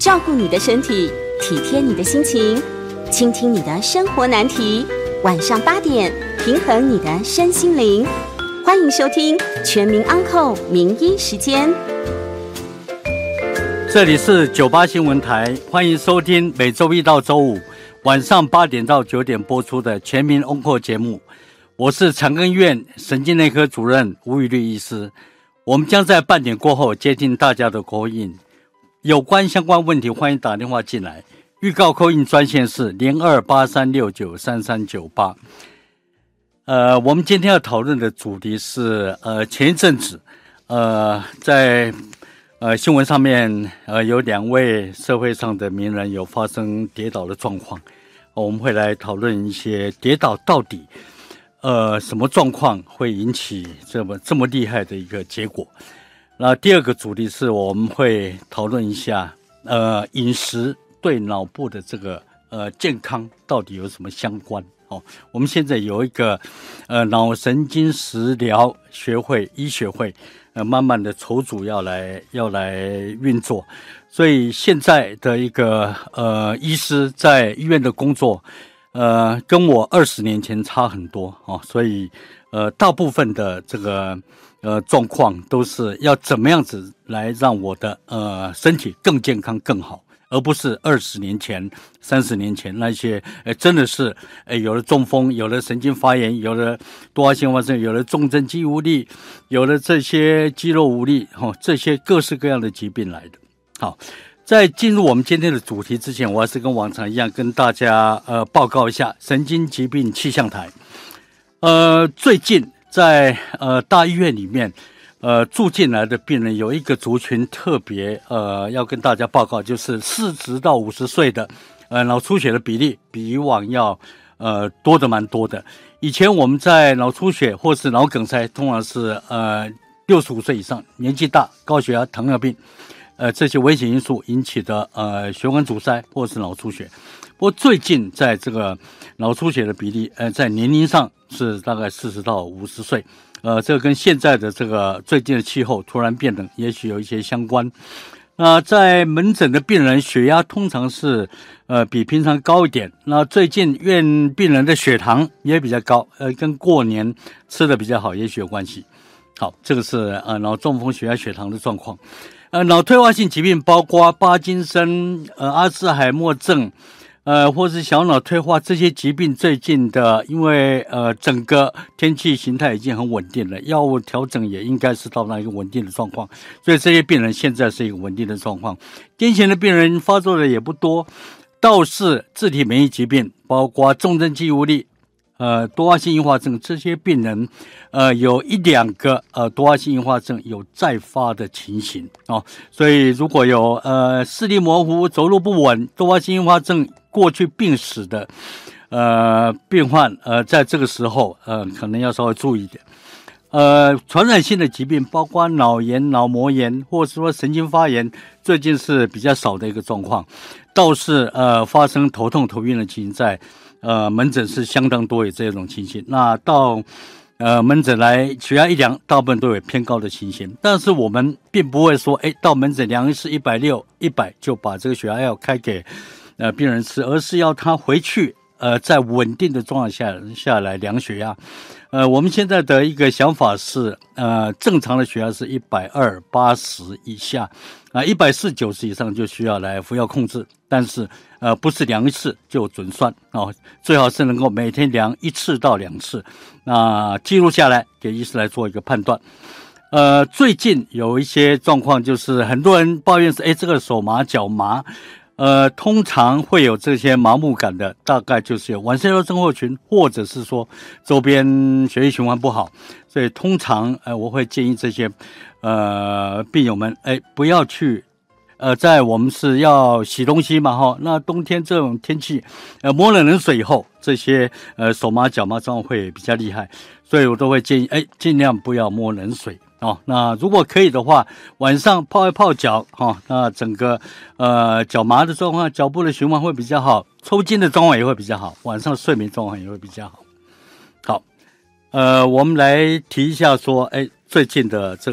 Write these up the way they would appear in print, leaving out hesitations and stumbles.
照顾你的身体，体贴你的心情，倾听你的生活难题。晚上8点，平衡你的身心灵。欢迎收听全民安扣名医时间。 这里是98新闻台，欢迎收听每周一到周五晚上8点到9点播出的全民安扣节目。我是长庚医院神经内科主任吴宇律医师。我们将在半点过后接听大家的call in，有关相关问题欢迎打电话进来。预告call in专线是0283693398。我们今天要讨论的主题是前一阵子在新闻上面有2位社会上的名人有发生跌倒的状况，我们会来讨论一些跌倒到底什么状况会引起这么厉害的一个结果。那第二个主题是我们会讨论一下饮食对脑部的这个健康到底有什么相关。我们现在有一个脑神经食疗学会医学会慢慢的筹组要来运作，所以现在的一个医师在医院的工作跟我20年前差很多所以大部分的这个状况都是要怎么样子来让我的身体更健康更好，而不是20年前30年前那些真的是有了中风，有了神经发炎，有了多发性发生，有了重症肌无力，有了这些肌肉无力这些各式各样的疾病来的。好，在进入我们今天的主题之前，我还是跟往常一样跟大家报告一下神经疾病气象台。最近在大医院里面住进来的病人有一个族群特别要跟大家报告，就是40到50岁的脑出血的比例比以往要多的蛮多的。以前我们在脑出血或是脑梗塞通常是65岁以上，年纪大，高血压、糖尿病这些危险因素引起的血管阻塞或是脑出血。不过最近在这个脑出血的比例在年龄上是大概40到50岁。这个跟现在的这个最近的气候突然变冷也许有一些相关。那在门诊的病人血压通常是比平常高一点，那最近院病人的血糖也比较高，跟过年吃的比较好也许有关系。好，这个是脑中风血压血糖的状况。脑退化性疾病包括帕金森、阿兹海默症或是小脑退化，这些疾病最近的因为整个天气形态已经很稳定了，药物调整也应该是到那一个稳定的状况，所以这些病人现在是一个稳定的状况。癫痫的病人发作的也不多，倒是自体免疫疾病包括重症肌无力多发性硬化症，这些病人有1-2个多发性硬化症有再发的情形所以如果有视力模糊、走路不稳、多发性硬化症过去病史的病患在这个时候可能要稍微注意一点。传染性的疾病包括脑炎、脑膜炎或是说神经发炎，最近是比较少的一个状况，倒是发生头痛头晕的情形在门诊是相当多有这种情形。那到门诊来血压一量，大部分都有偏高的情形，但是我们并不会说到门诊量是160、100就把这个血压药开给病人吃，而是要他回去在稳定的状态下来量血压。我们现在的一个想法是正常的血压是120/80以下140/90以上就需要来服药控制，但是不是量一次就准算最好是能够每天量1次到2次，那记录下来给医师来做一个判断。最近有一些状况就是很多人抱怨是这个手麻脚麻通常会有这些麻木感的，大概就是有晚睡眠症候群，或者是说周边血液循环不好，所以通常我会建议这些病友们不要去在我们是要洗东西嘛那冬天这种天气摸了冷水以后，这些手麻脚麻状况会比较厉害，所以我都会建议尽量不要摸冷水那如果可以的话，晚上泡一泡脚那整个脚麻的状况，脚部的循环会比较好，抽筋的状况也会比较好，晚上睡眠状况也会比较好。好，我们来提一下说最近的这个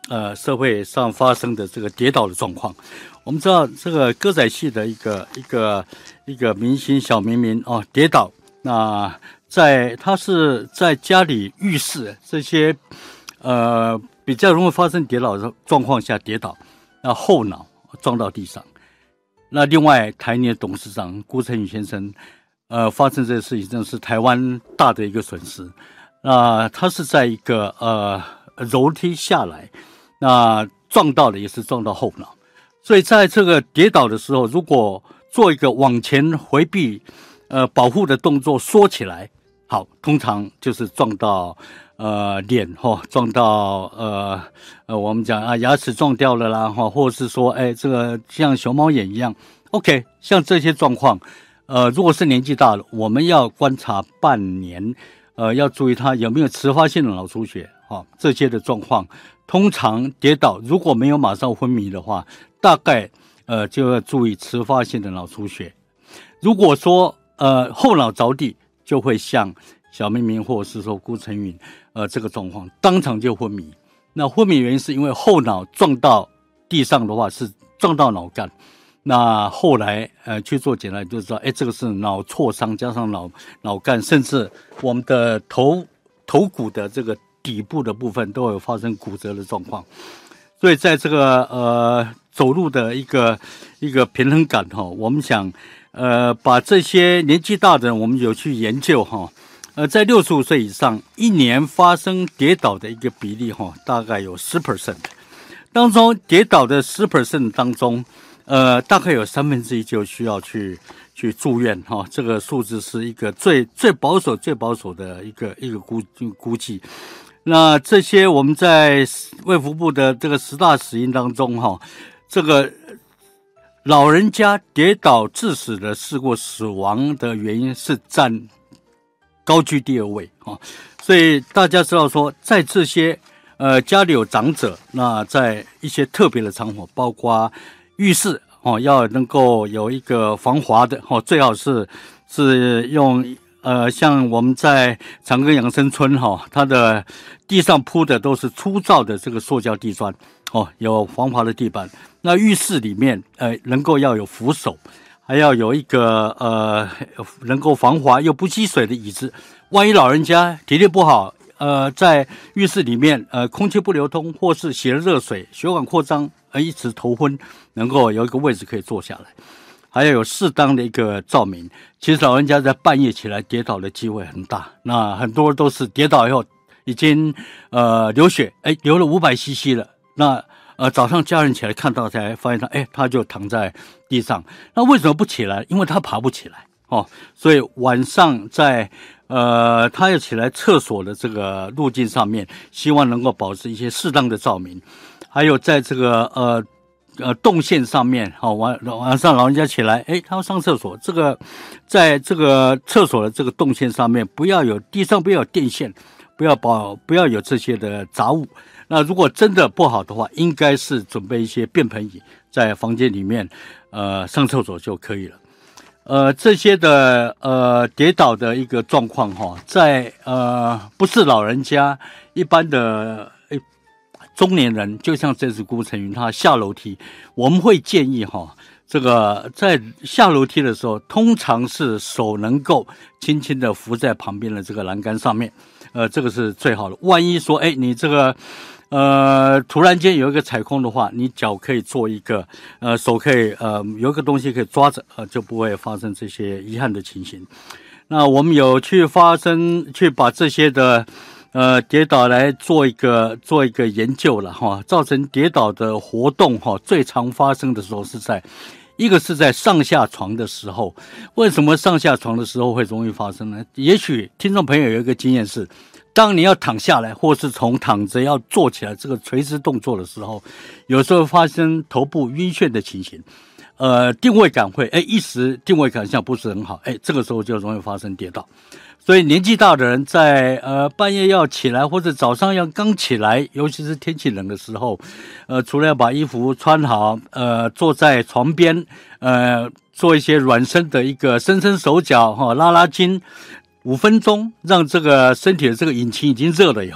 社会上发生的这个跌倒的状况。我们知道这个歌仔戏的一个明星小明明跌倒，那他是在家里浴室这些比较容易发生跌倒的状况下跌倒，那后脑撞到地上。那另外台泥的董事长辜成宇先生发生这个事情真的是台湾大的一个损失。那他是在一个楼梯下来，那撞到的也是撞到后脑。所以在这个跌倒的时候，如果做一个往前回避保护的动作缩起来，好，通常就是撞到脸撞到我们讲牙齿撞掉了啦或者是说这个像熊猫眼一样 OK， 像这些状况如果是年纪大了，我们要观察半年，要注意他有没有迟发性的脑出血这些的状况。通常跌倒如果没有马上昏迷的话，大概就要注意迟发性的脑出血。如果说后脑着地，就会像小明明或者是说辜成宇这个状况，当场就昏迷。那昏迷原因是因为后脑撞到地上的话是撞到脑干，那后来去做检查就知道，这个是脑挫伤加上脑干，甚至我们的头骨的这个底部的部分都有发生骨折的状况。所以在这个走路的一个平衡感我们想把这些年纪大的人我们有去研究在65岁以上一年发生跌倒的一个比例大概有 10%， 当中跌倒的 10% 当中大概有1/3就需要去住院这个数字是一个最保守的一个估计。那这些我们在卫福部的这个10大死因当中这个老人家跌倒致死的事故死亡的原因是占高居第2位所以大家知道说，在这些家里有长者，那在一些特别的场合，包括浴室要能够有一个防滑的最好是用像我们在长庚养生村它的地上铺的都是粗糙的这个塑胶地砖有防滑的地板。那浴室里面能够要有扶手，还要有一个能够防滑又不积水的椅子。万一老人家体力不好在浴室里面空气不流通，或是洗了热水血管扩张一直头昏，能够有一个位置可以坐下来。还要有适当的一个照明。其实老人家在半夜起来跌倒的机会很大，那很多都是跌倒以后已经流血，流了500cc 了，那早上家人起来看到才发现他就躺在地上。那为什么不起来？因为他爬不起来所以晚上在他要起来厕所的这个路径上面，希望能够保持一些适当的照明。还有在这个动线上面晚上老人家起来他要上厕所，这个在这个厕所的这个动线上面地上不要有电线，不要有这些的杂物。那如果真的不好的话，应该是准备一些便盆椅在房间里面上厕所就可以了。这些的跌倒的一个状况在不是老人家，一般的中年人，就像这次辜成宇他下楼梯，我们会建议这个在下楼梯的时候，通常是手能够轻轻的扶在旁边的这个栏杆上面，这个是最好的。万一说你这个突然间有一个踩空的话，你脚可以做一个手可以有一个东西可以抓着就不会发生这些遗憾的情形。那我们有去把这些的跌倒来做一个研究了造成跌倒的活动最常发生的时候一个是在上下床的时候。为什么上下床的时候会容易发生呢？也许听众朋友有一个经验是，当你要躺下来或是从躺着要坐起来这个垂直动作的时候，有时候发生头部晕眩的情形，定位感会一时定位感像不是很好，这个时候就容易发生跌倒。所以年纪大的人在半夜要起来或者早上要刚起来，尤其是天气冷的时候，除了要把衣服穿好，坐在床边做一些软身的一个伸伸手脚拉筋5分钟，让这个身体的这个引擎已经热了以后，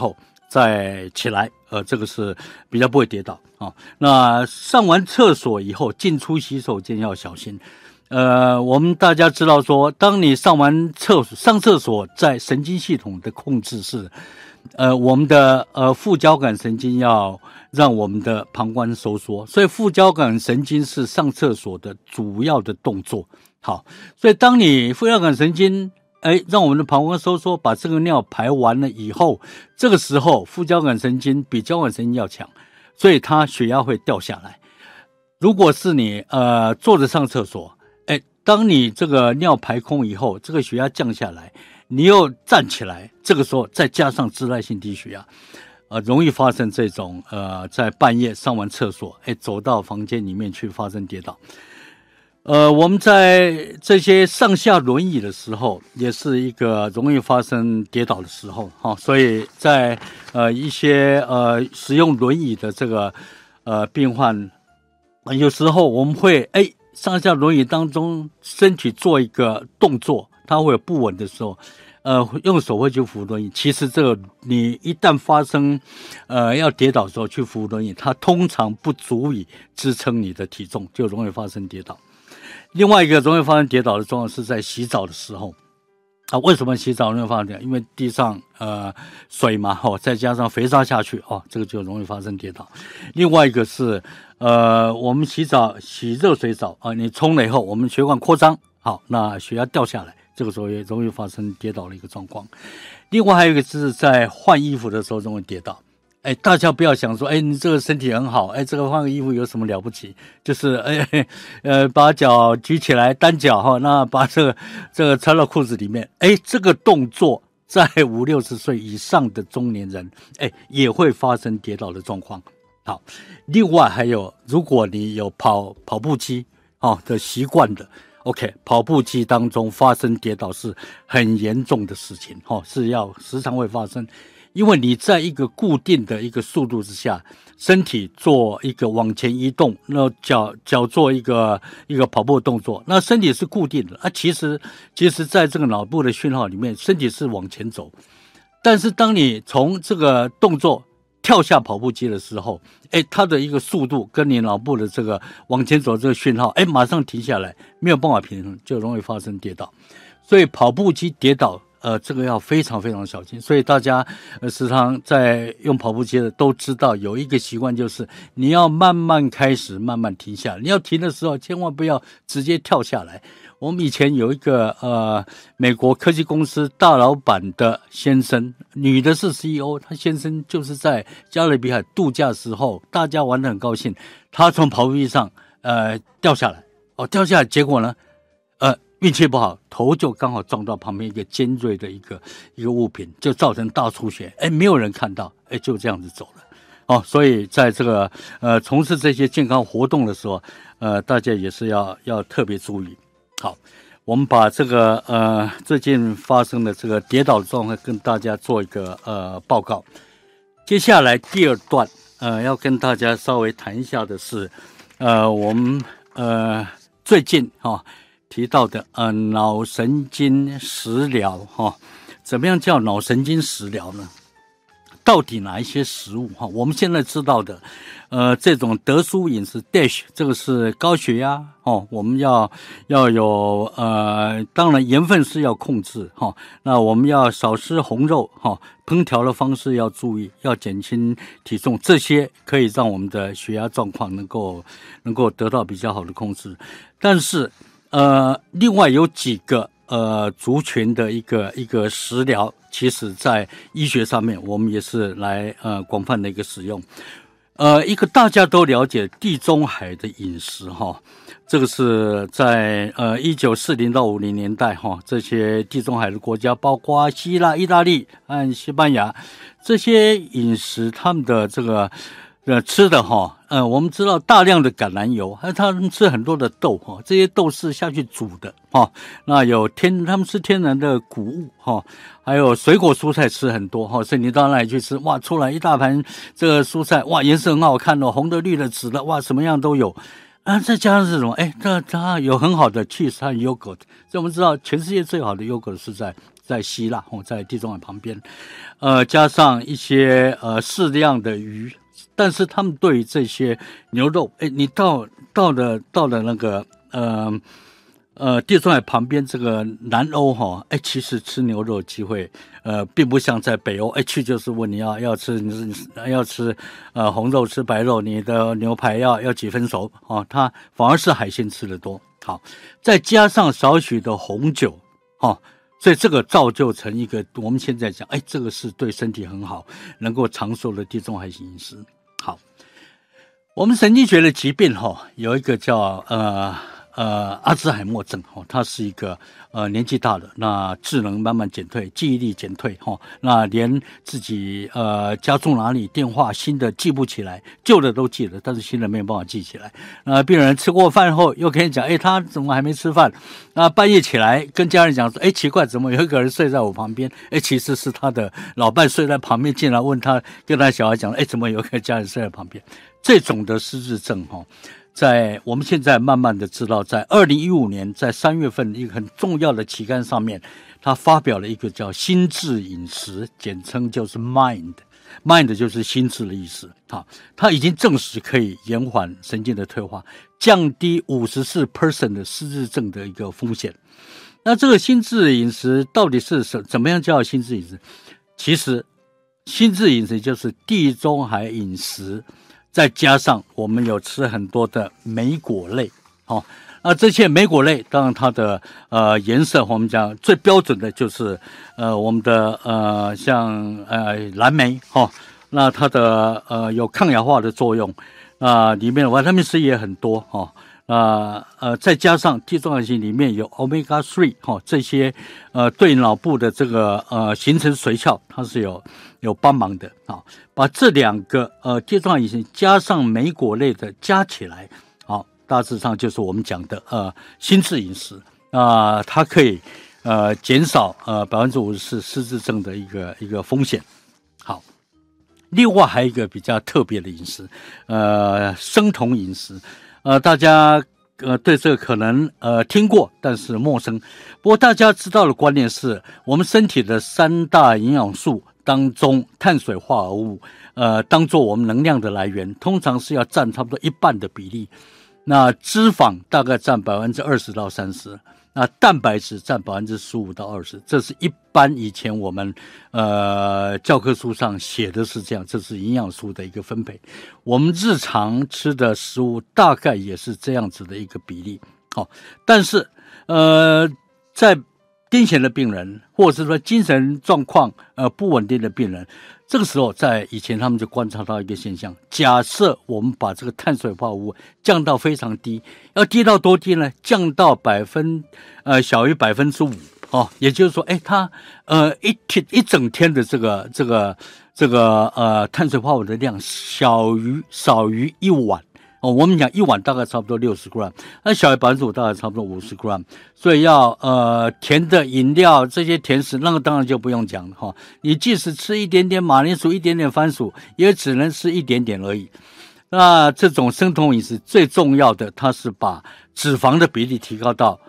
再起来，这个是比较不会跌倒啊。那上完厕所以后进出洗手间要小心。我们大家知道说，当你上厕所，在神经系统的控制是，我们的副交感神经要让我们的膀胱收缩，所以副交感神经是上厕所的主要的动作。好，所以当你副交感神经让我们的膀胱收缩，把这个尿排完了以后，这个时候副交感神经比交感神经要强，所以它血压会掉下来。如果是你坐着上厕所，当你这个尿排空以后，这个血压降下来，你又站起来，这个时候再加上自带性低血压，容易发生这种在半夜上完厕所，走到房间里面去发生跌倒。我们在这些上下轮椅的时候，也是一个容易发生跌倒的时候，所以在一些使用轮椅的这个病患，有时候我们会上下轮椅当中身体做一个动作，它会有不稳的时候，用手会去扶轮椅。其实这个你一旦发生要跌倒的时候去扶轮椅，它通常不足以支撑你的体重，就容易发生跌倒。另外一个容易发生跌倒的状况是在洗澡的时候为什么洗澡容易发生跌倒？因为地上水嘛再加上肥皂下去这个就容易发生跌倒。另外一个是我们洗热水澡你冲了以后，我们血管扩张，好，那血压掉下来，这个时候也容易发生跌倒的一个状况。另外还有一个是在换衣服的时候容易跌倒。大家不要想说你这个身体很好，这个换个衣服有什么了不起，就是把脚举起来单脚那把这个穿到裤子里面，这个动作在50-60岁以上的中年人也会发生跌倒的状况。好，另外还有，如果你有跑步机的习惯的，OK， 跑步机当中发生跌倒是很严重的事情是要时常会发生。因为你在一个固定的一个速度之下，身体做一个往前移动，那脚做一个跑步的动作，那身体是固定的其实在这个脑部的讯号里面，身体是往前走。但是当你从这个动作跳下跑步机的时候，它的一个速度跟你脑部的这个往前走这个讯号，马上停下来，没有办法平衡，就容易发生跌倒。所以跑步机跌倒这个要非常非常小心。所以大家时常在用跑步机的都知道有一个习惯，就是你要慢慢开始，慢慢停下来。你要停的时候千万不要直接跳下来。我们以前有一个美国科技公司大老板的先生，女的是 CEO， 他先生就是在加勒比海度假的时候，大家玩得很高兴，他从跑步机上掉下来掉下来，结果呢运气不好，头就刚好撞到旁边一个尖锐的一个物品，就造成大出血。没有人看到，就这样子走了。所以在这个从事这些健康活动的时候，大家也是要特别注意。好，我们把这个最近发生的这个跌倒的状况跟大家做一个报告。接下来第二段要跟大家稍微谈一下的是我们最近提到的脑神经食疗怎么样叫脑神经食疗呢？到底哪一些食物我们现在知道的这种德蔬饮食 DASH， 这个是高血压我们要有当然盐分是要控制那我们要少吃红肉烹调的方式要注意，要减轻体重，这些可以让我们的血压状况能够得到比较好的控制。但是另外有几个族群的一个食疗，其实在医学上面我们也是来广泛的一个使用。一个大家都了解地中海的饮食这个是在1940到50年代这些地中海的国家，包括希腊、意大利和西班牙，这些饮食他们的这个吃的我们知道大量的橄榄油，还有他们吃很多的豆这些豆是下去煮的那他们吃天然的谷物还有水果蔬菜吃很多所以你到那里去吃，哇，出来一大盘这个蔬菜，哇，颜色很好看红的、绿的、紫的，哇，什么样都有。 再加上是什么？它有很好的 cheese 和 yogurt， 所以我们知道全世界最好的 yogurt 是在希腊在地中海旁边，加上一些适量的鱼，但是他们对于这些牛肉，你到了那个地中海旁边这个南欧其实吃牛肉的机会并不像在北欧，去就是问你要吃红肉吃白肉，你的牛排要几分熟它反而是海鲜吃得多。好，再加上少许的红酒所以这个造就成一个我们现在讲这个是对身体很好能够长寿的地中海型饮食。好，我们神经学的疾病有一个叫阿兹海默症它是一个年纪大了，那智能慢慢减退，记忆力减退那连自己家住哪里电话新的记不起来，旧的都记了，但是新的没有办法记起来。那病人吃过饭后又可以讲他怎么还没吃饭，那半夜起来跟家人讲说奇怪怎么有一个人睡在我旁边，其实是他的老伴睡在旁边，进来问他跟他小孩讲怎么有一个家人睡在旁边。这种的失智症在我们现在慢慢的知道，在2015年在3月份一个很重要的期刊上面，他发表了一个叫心智饮食，简称就是 mind 就是心智的意思它已经证实可以延缓神经的退化，降低54% 的失智症的一个风险。那这个心智饮食到底是怎么样叫心智饮食？其实心智饮食就是地中海饮食，再加上我们有吃很多的莓果类这些莓果类当然它的颜色我们讲最标准的就是我们的像蓝莓那它的有抗氧化的作用里面的维他命 C 也很多再加上地中海型里面有 Omega 3这些对脑部的这个形成髓鞘它是有帮忙的把这两个地中海饮食加上莓果类的加起来大致上就是我们讲的心智饮食它可以减少54%失智症的一个风险。好，另外还有一个比较特别的饮食生酮饮食大家对这个可能听过但是陌生，不过大家知道的观念是我们身体的3大营养素当中碳水化合物当做我们能量的来源，通常是要占差不多一半的比例，那脂肪大概占20%到30%，那蛋白质占15%到20%，这是一般以前我们教科书上写的是这样，这是营养素的一个分配。我们日常吃的食物大概也是这样子的一个比例。但是在癫痫的病人或者是说精神状况不稳定的病人，这个时候在以前他们就观察到一个现象，假设我们把这个碳水化合物降到非常低，要低到多低呢？降到小于5%也就是说它一整天的这个碳水化合物的量少于1碗我们讲1碗大概差不多60 gram， 那小于5%大概差不多50 gram， 所以要甜的饮料这些甜食那个当然就不用讲了你即使吃一点点马铃薯一点点番薯也只能吃一点点而已。那这种生酮饮食最重要的它是把脂肪的比例提高到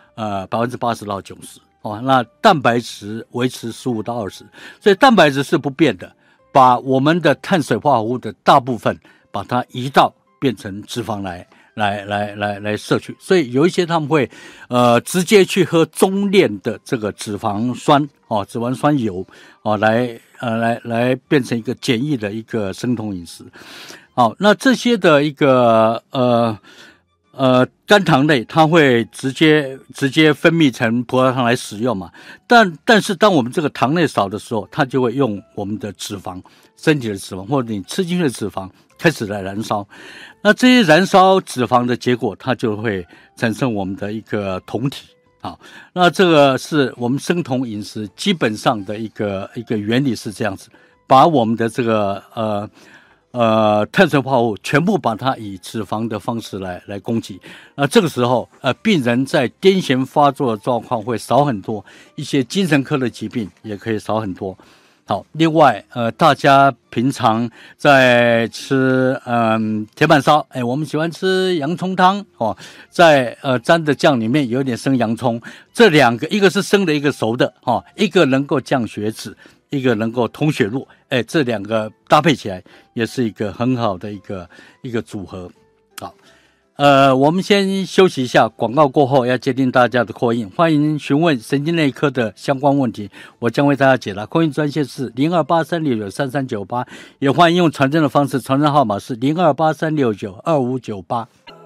80%到90%那蛋白质维持15到20%，所以蛋白质是不变的，把我们的碳水化合物的大部分把它移到变成脂肪来摄取，所以有一些他们会直接去喝中链的这个脂肪酸脂肪酸油来变成一个简易的一个生酮饮食。好，那这些的一个单糖类它会直接分泌成葡萄糖来使用嘛，但是当我们这个糖类少的时候，它就会用我们的脂肪，身体的脂肪或者你吃进去的脂肪开始来燃烧，那这些燃烧脂肪的结果，它就会产生我们的一个酮体。好，那这个是我们生酮饮食基本上的一个原理是这样子，把我们的这个碳水化合物全部把它以脂肪的方式来供给，那这个时候病人在癫痫发作的状况会少很多，一些精神科的疾病也可以少很多。 好，另外大家平常在吃铁板烧，我们喜欢吃洋葱汤哦，在沾的酱里面有点生洋葱，这两个一个是生的，一个熟的哦，一个能够降血脂，一个能够通血路，这两个搭配起来也是一个很好的一个组合。好，我们先休息一下，广告过后要接听大家的call in，欢迎询问神经内科的相关问题，我将为大家解答。call in专线是0283693398，也欢迎用传真的方式，传真号码是0283692598。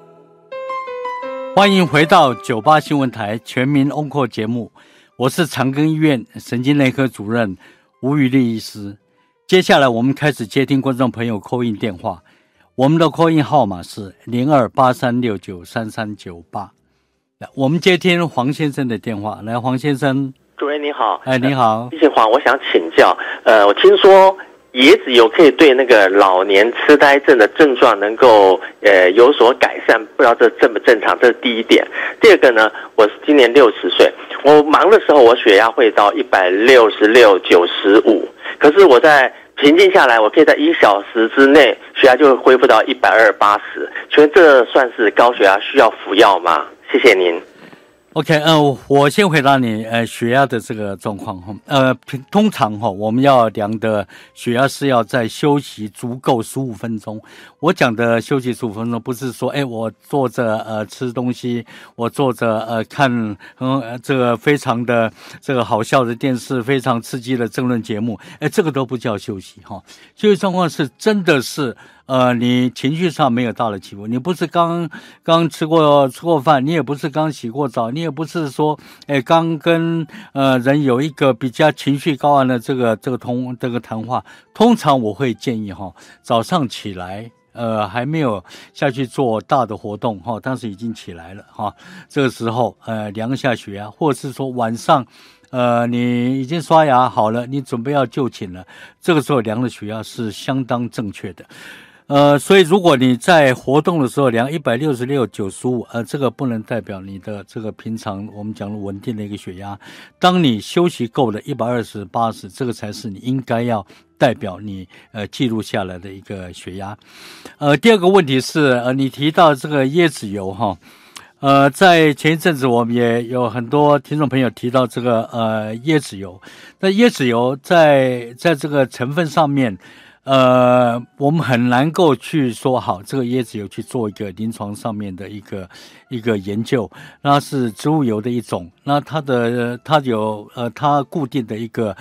欢迎回到98新闻台全民onco节目，我是长庚医院神经内科主任吴宇立医师。接下来我们开始接听观众朋友call in电话，我们的call in号码是0283693398。我们接听黄先生的电话，来，黄先生。 主任你好。 你好。 谢谢黄，我想请教，我听说椰子油可以对那个老年痴呆症的症状能够有所改善，不知道这正不正常？这是第一点。第二个呢，我今年60岁，我忙的时候我血压会到166/95，可是我在平静下来，我可以在1小时之内血压就会恢复到120/80。请问这算是高血压需要服药吗？谢谢您。 OK， 我先回答你，血压的这个状况通常我们要量的血压是要在休息足够15分钟。我讲的休息15分钟，不是说，我坐着吃东西，我坐着看这个非常的这个好笑的电视，非常刺激的政论节目，这个都不叫休息哈。休息状况是真的是。你情绪上没有大的起伏，你不是刚吃过饭，你也不是刚洗过澡，你也不是说，刚跟人有一个比较情绪高昂的这个谈话。通常我会建议早上起来，还没有下去做大的活动但是已经起来了这个时候量一下血压，或者是说晚上。你已经刷牙好了，你准备要就寝了，这个时候量的血压是相当正确的。所以如果你在活动的时候量166/95，这个不能代表你的这个平常我们讲的稳定的一个血压。当你休息够了120/80，这个才是你应该要代表你记录下来的一个血压。第二个问题是你提到这个椰子油在前一阵子我们也有很多听众朋友提到这个椰子油。那椰子油在这个成分上面我们很难够去说好这个椰子油去做一个临床上面的一个研究，那是植物油的一种，那它有它固定的一个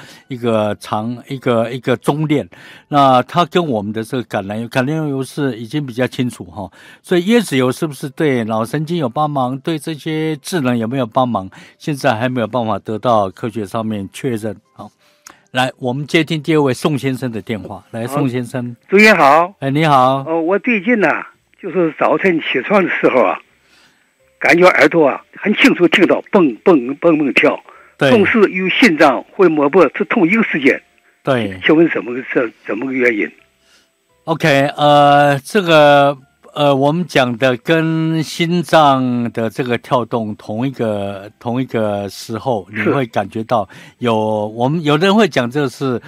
中链，那它跟我们的这个橄榄油是已经比较清楚所以椰子油是不是对脑神经有帮忙，对这些智能有没有帮忙，现在还没有办法得到科学上面确认来，我们接听第二位宋先生的电话。来，宋先生。 主任好。 你好。 我最近就是早晨起床的时候感觉耳朵很清楚听到蹦蹦蹦蹦跳，同时与心脏或者脉搏是同一个时间。 对。 请问怎么个原因 ？OK， 这个我们讲的跟心脏的这个跳动同一个时候，你会感觉到我们有的人会讲这是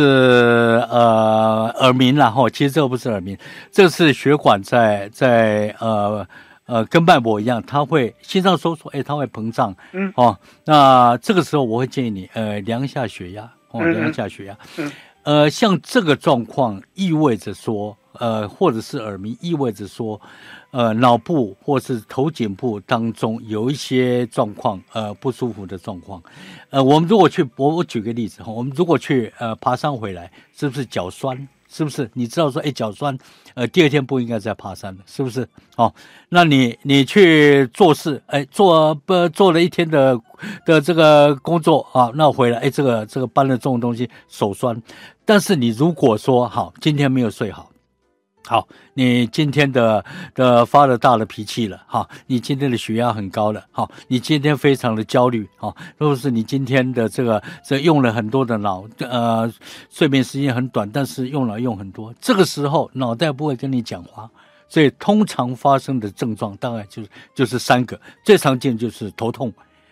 耳鸣啦其实这个不是耳鸣，这是血管在跟脉搏一样，它会心脏收缩，它会膨胀那这个时候我会建议你量一下血压量一下血压像这个状况意味着说或者是耳鸣，意味着说脑部或是头颈部当中有一些状况不舒服的状况我们如果去我举个例子我们如果去爬山回来，是不是脚酸，是不是你知道说脚酸第二天不应该再爬山了，是不是那你去做事做了一天的这个工作那回来这个搬了重的东西手酸，但是你如果说好今天没有睡好，你今天的发了大的脾气了你今天的血压很高了你今天非常的焦虑如果是你今天的这用了很多的脑睡眠时间很短，但是用脑用很多，这个时候脑袋不会跟你讲话，所以通常发生的症状大概就是3个，最常见就是头痛，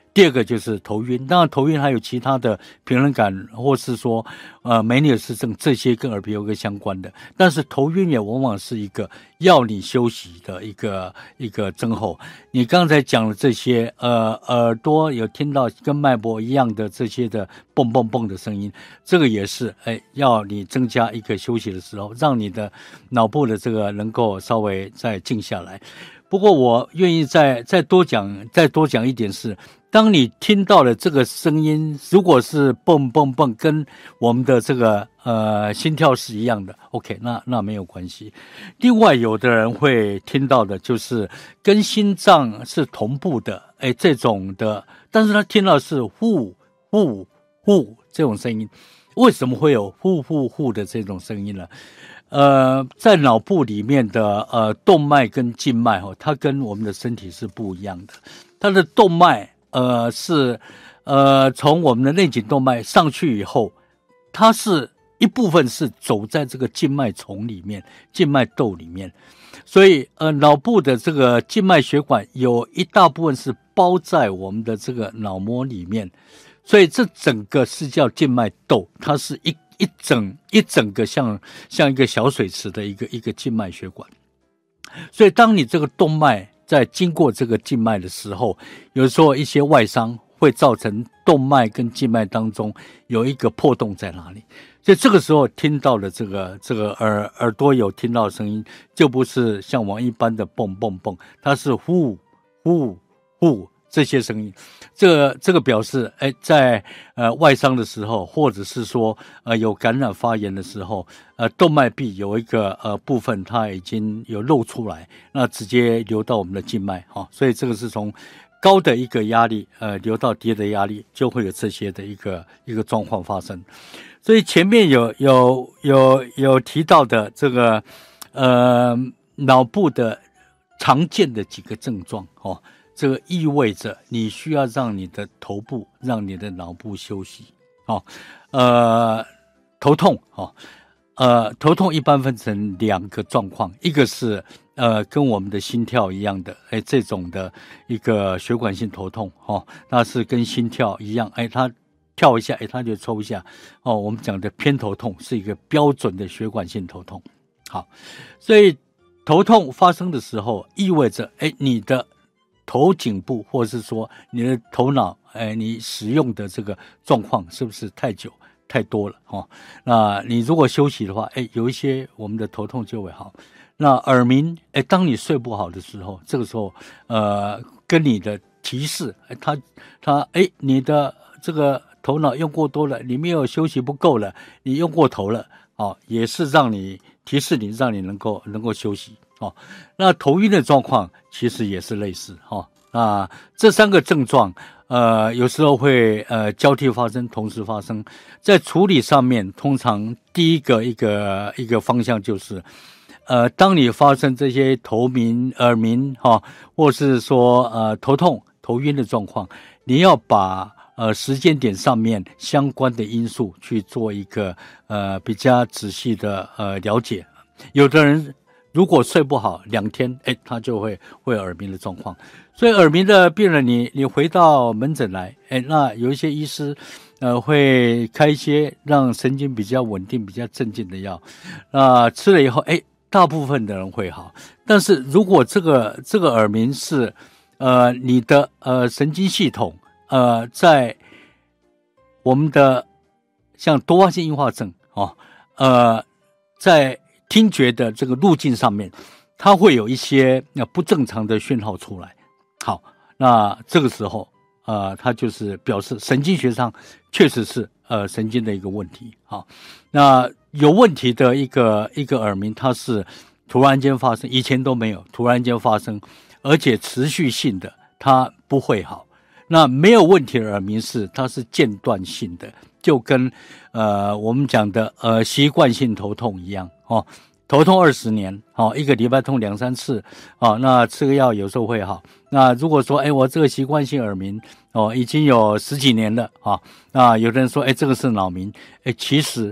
第二个就是头晕，当然头晕还有其他的平衡感，或是说梅尼尔氏症，这些跟耳鼻喉科相关的。但是头晕也往往是一个要你休息的一个症候。你刚才讲的这些耳朵有听到跟脉搏一样的这些的蹦蹦蹦的声音，这个也是要你增加一个休息的时候，让你的脑部的这个能够稍微再静下来。不过我愿意再多讲一点是，当你听到了这个声音，如果是蹦蹦蹦，跟我们的这个心跳是一样的 ，OK， 那没有关系。另外，有的人会听到的就是跟心脏是同步的，这种的，但是他听到是呼呼呼这种声音，为什么会有呼呼呼的这种声音呢？在脑部里面的动脉跟静脉它跟我们的身体是不一样的。它的动脉是从我们的内颈动脉上去以后，它是一部分是走在这个静脉丛里面、静脉窦里面，所以脑部的这个静脉血管有一大部分是包在我们的这个脑膜里面，所以这整个是叫静脉窦，它是一整个像一个小水池的一个静脉血管。所以当你这个动脉在经过这个静脉的时候，有时候一些外伤会造成动脉跟静脉当中有一个破洞在哪里，所以这个时候听到的这个耳朵有听到的声音，就不是像我们一般的蹦蹦蹦，它是呼呼呼这些声音。这个表示在外伤的时候，或者是说有感染发炎的时候，动脉壁有一个部分它已经有露出来，那直接流到我们的静脉所以这个是从高的一个压力流到低的压力，就会有这些的一个状况发生。所以前面有提到的这个脑部的常见的几个症状这个意味着你需要让你的头部、让你的脑部休息头痛头痛一般分成两个状况，一个是跟我们的心跳一样的这种的一个血管性头痛那是跟心跳一样它跳一下它就抽一下我们讲的偏头痛是一个标准的血管性头痛。好，所以头痛发生的时候，意味着你的头颈部或是说你的头脑你使用的这个状况是不是太久太多了那你如果休息的话有一些我们的头痛就会好。那耳鸣当你睡不好的时候，这个时候跟你的提示它你的这个头脑用过多了，你没有休息不够了，你用过头了也是让你提示你，让你能够休息那头晕的状况其实也是类似那这三个症状有时候会交替发生，同时发生。在处理上面，通常第一个一个方向就是当你发生这些头鸣、耳鸣或是说头痛、头晕的状况，你要把时间点上面相关的因素去做一个比较仔细的了解。有的人如果睡不好2天他就会有耳鸣的状况。所以耳鸣的病人你回到门诊来那有一些医师会开一些让神经比较稳定比较镇静的药，那吃了以后大部分的人会好。但是如果这个耳鸣是你的神经系统在我们的像多发性硬化症在听觉的这个路径上面，它会有一些不正常的讯号出来。好，那这个时候它就是表示神经学上确实是神经的一个问题。好，那有问题的一个耳鸣，它是突然间发生，以前都没有，突然间发生，而且持续性的，它不会好。那没有问题的耳鸣是它是间断性的，就跟我们讲的习惯性头痛一样头痛20年一个礼拜痛2-3次那吃个药有时候会好。那如果说我这个习惯性耳鸣已经有10几年了那有的人说这个是脑鸣其实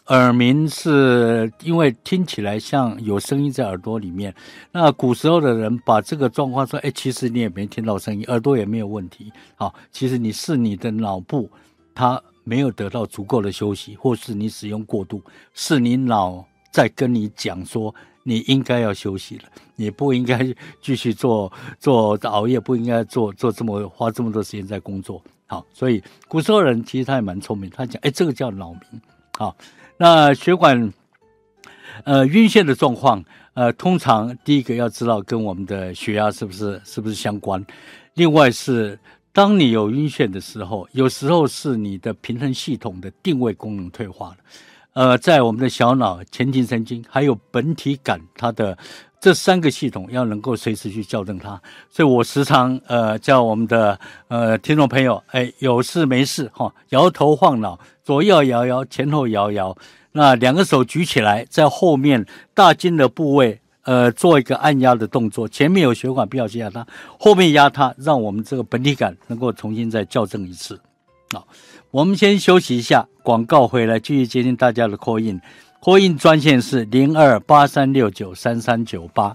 耳鸣是因为听起来像有声音在耳朵里面。那古时候的人把这个状况说，其实你也没听到声音，耳朵也没有问题。好，其实你的脑部它没有得到足够的休息，或是你使用过度，是你脑在跟你讲说你应该要休息了，你不应该继续做熬夜，不应该花这么多时间在工作。好，所以古时候人其实他也蛮聪明，他讲这个叫脑鸣。好，那血管晕眩的状况，通常第一个要知道跟我们的血压是不是相关，另外是当你有晕眩的时候，有时候是你的平衡系统的定位功能退化了。在我们的小脑、前庭神经还有本体感，它的这3个系统要能够随时去校正它。所以我时常叫我们的听众朋友，有事没事摇头晃脑，左右摇摇，前后摇摇，那2个手举起来，在后面大筋的部位做一个按压的动作，前面有血管不要去压它，后面压它，让我们这个本体感能够重新再校正一次。好，我们先休息一下，广告回来继续接听大家的 call in。call in 专线是0283693398。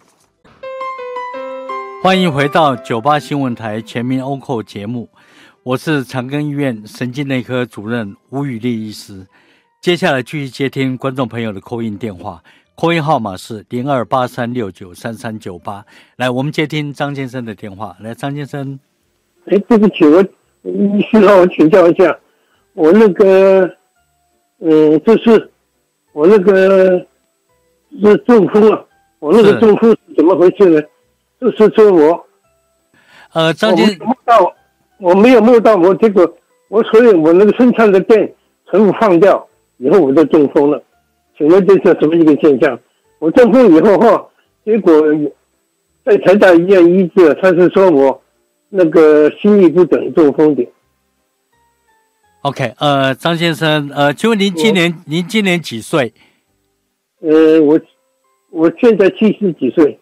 欢迎回到98新闻台全民欧扣节目，我是长庚医院神经内科主任吴宇立医师。接下来继续接听观众朋友的 call in 电话，call in 号码是0283693398。来，我们接听张先生的电话。来，张先生。 对不起，医师让我请教一下，我那个就是我那个是中风了，我那个中风是怎么回事呢？就是说张先生， 我没有摸到我这个，所以我那个身上的电全部放掉以后我就中风了。请问这是什么一个现象？我中风以后结果在台大医院医治，他是说我那个心律不整中风的。 OK， 张先生，请问您今年几岁？ 我现在70几岁。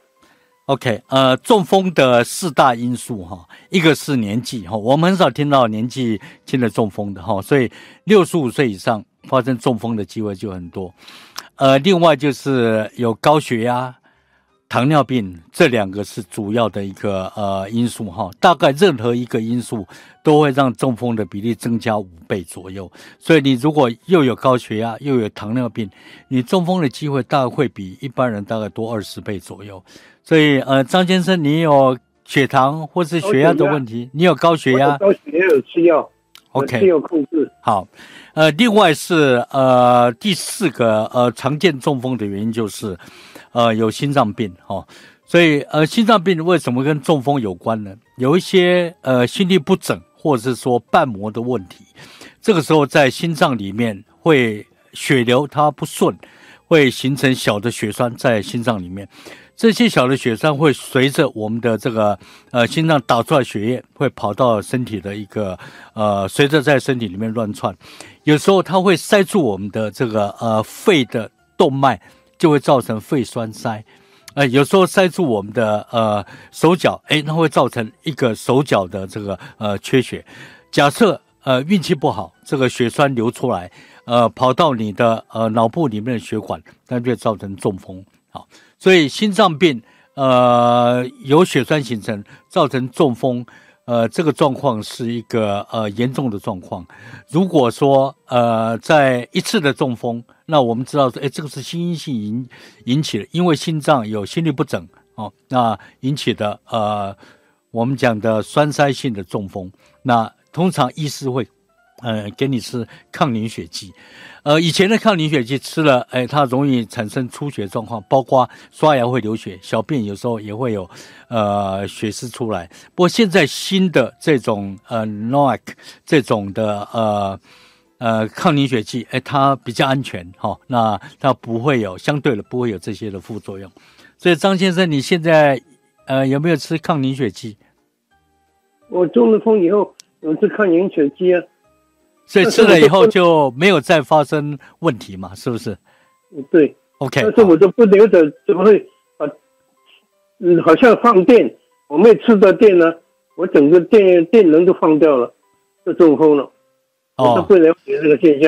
OK， 中风的4大因素一个是年纪我们很少听到年纪轻的中风的所以65岁以上发生中风的机会就很多。另外就是有高血压、糖尿病，这2个是主要的一个因素大概任何一个因素都会让中风的比例增加5倍左右。所以你如果又有高血压又有糖尿病，你中风的机会大概会比一般人大概多20倍左右。所以张先生，你有血糖或是血压的问题？你有高血压？ 高血压有吃药 ，OK， 有控制。 好，另外是第4个常见中风的原因就是有心脏病所以心脏病为什么跟中风有关呢？有一些心律不整或者是说瓣膜的问题，这个时候在心脏里面会血流它不顺，会形成小的血栓在心脏里面。这些小的血栓会随着我们的这个心脏打出来血液会跑到身体的一个随着在身体里面乱窜，有时候它会塞住我们的这个肺的动脉，就会造成肺栓塞。有时候塞住我们的手脚，那会造成一个手脚的这个缺血。假设运气不好，这个血栓流出来跑到你的脑部里面的血管，那就会造成中风。好，所以心脏病有血栓形成造成中风，这个状况是一个严重的状况。如果说在一次的中风，那我们知道说这个是心因性引起的，因为心脏有心律不整那引起的我们讲的栓塞性的中风，那通常医师会给你吃抗凝血剂。以前的抗凝血剂吃了它容易产生出血状况，包括刷牙会流血，小便有时候也会有血丝出来。不过现在新的这种NOAC 这种的抗凝血剂它比较安全那它不会有相对的不会有这些的副作用。所以张先生，你现在有没有吃抗凝血剂？ 我中了风以后有吃抗凝血剂啊。 所以吃了以后就没有再发生问题嘛，是不是？ 对 ，OK。 但是我都不留着，怎么会好像放电，我没有吃到电呢，我整个电能都放掉了，就中风了。我都不了解这个现象。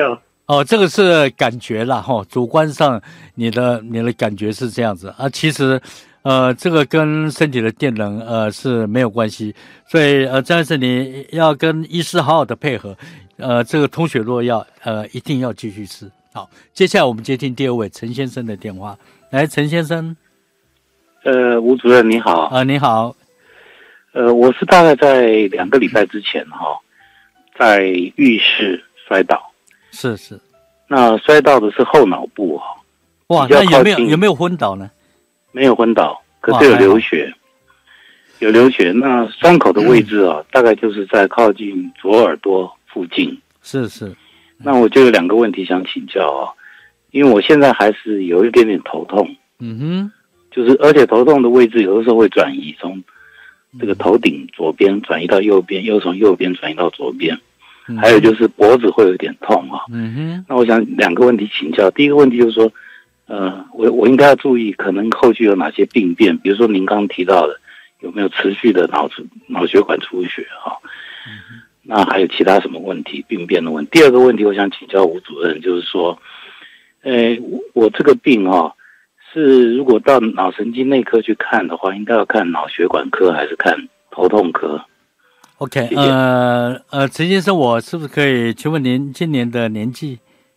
哦，这个是感觉啦，主观上你的感觉是这样子啊，其实这个跟身体的电能是没有关系，所以张医生你要跟医师好好的配合，这个通血络药一定要继续吃。好，接下来我们接听第二位陈先生的电话，来，陈先生。 吴主任你好。 你好。 我是大概在2个礼拜之前在浴室摔倒。 是。 那摔到的是后脑部哇，那有没有昏倒呢？ 没有昏倒，可是有流血。有流血，那伤口的位置大概就是在靠近左耳朵附近。 是。 那我就有2个问题想请教因为我现在还是有一点点头痛。就是而且头痛的位置有的时候会转移，从这个头顶左边转移到右边，又从右边转移到左边。还有就是脖子会有点痛那我想2个问题请教。第一个问题就是说，我应该要注意可能后续有哪些病变，比如说您刚刚提到的有没有持续的脑血管出血那还有其他什么问题病变的问题？第2个问题我想请教吴主任，就是说，我这个病是如果到脑神经内科去看的话，应该要看脑血管科还是看头痛科？ OK， 陈先生，我是不是可以请问您今年的年纪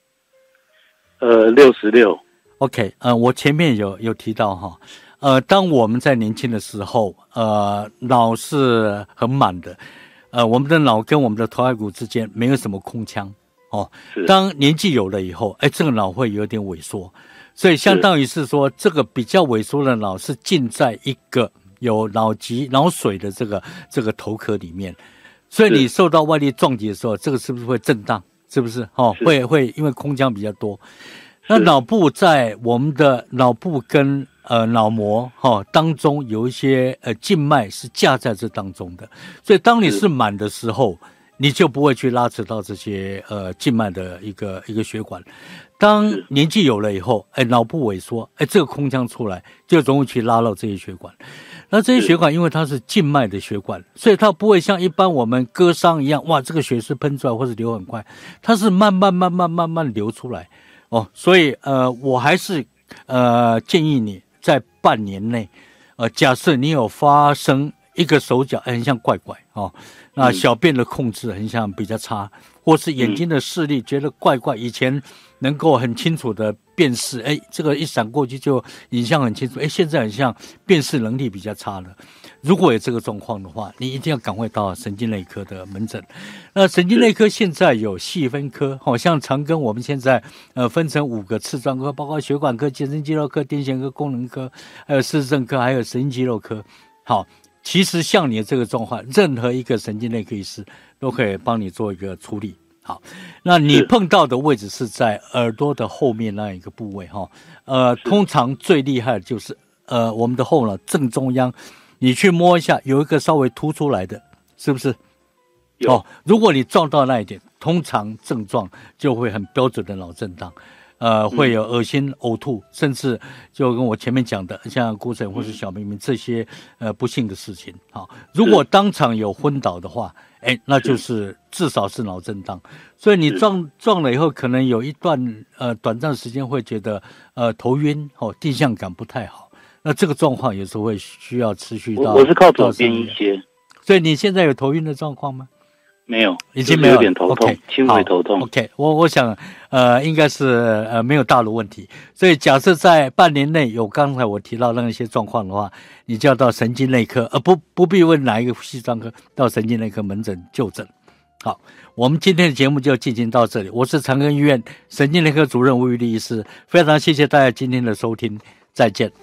？66。 OK， 我前面有提到当我们在年轻的时候，脑是很满的，我们的脑跟我们的头盖骨之间没有什么空腔当年纪有了以后，这个脑会有点萎缩，所以相当于是说，这个比较萎缩的脑是浸在一个有脑水的这个头壳里面，所以你受到外力撞击的时候，这个是不是会震荡？是不是？会因为空腔比较多。那脑部在我们的脑部跟脑膜当中有一些静脉是架在这当中的，所以当你是满的时候，你就不会去拉扯到这些静脉的一个血管。当年纪有了以后，脑部萎缩，这个空腔出来就容易去拉到这些血管。那这些血管因为它是静脉的血管，所以它不会像一般我们割伤一样，哇，这个血是喷出来或者流很快，它是慢慢流出来所以我还是建议你在半年内，假设你有发生一个手脚很像怪怪那小便的控制很像比较差，或是眼睛的视力觉得怪怪，以前能够很清楚的辨识，这个一闪过去就影像很清楚，现在很像辨识能力比较差了。如果有这个状况的话，你一定要赶快到神经内科的门诊。那神经内科现在有细分科，像长庚我们现在分成5个次专科，包括血管科、健身肌肉科、癫痫科、功能科，还有失智症科，还有神经肌肉科。好，其实像你的这个状况，任何一个神经内科医师都可以帮你做一个处理。好，那你碰到的位置是在耳朵的后面那一个部位通常最厉害的就是我们的后脑正中央，你去摸一下，有一个稍微凸出来的，是不是？如果你撞到那一点，通常症状就会很标准的脑震荡。会有恶心、呕吐，甚至就跟我前面讲的，像骨疹或是小明明这些不幸的事情。好，如果当场有昏倒的话，那就是至少是脑震荡。所以你撞了以后，可能有一段短暂时间会觉得头晕定向感不太好。那这个状况有时候会需要持续到。 我是靠左边一些。 所以你现在有头晕的状况吗？ 没有， 已经没有， 有点头痛，轻微头痛。 OK， 我想应该是没有大的问题。所以假设在半年内有刚才我提到那些状况的话，你就要到神经内科，不必问哪一个系专科，到神经内科门诊就诊。好，我们今天的节目就进行到这里。我是长庚医院神经内科主任吴玉立医师，非常谢谢大家今天的收听，再见。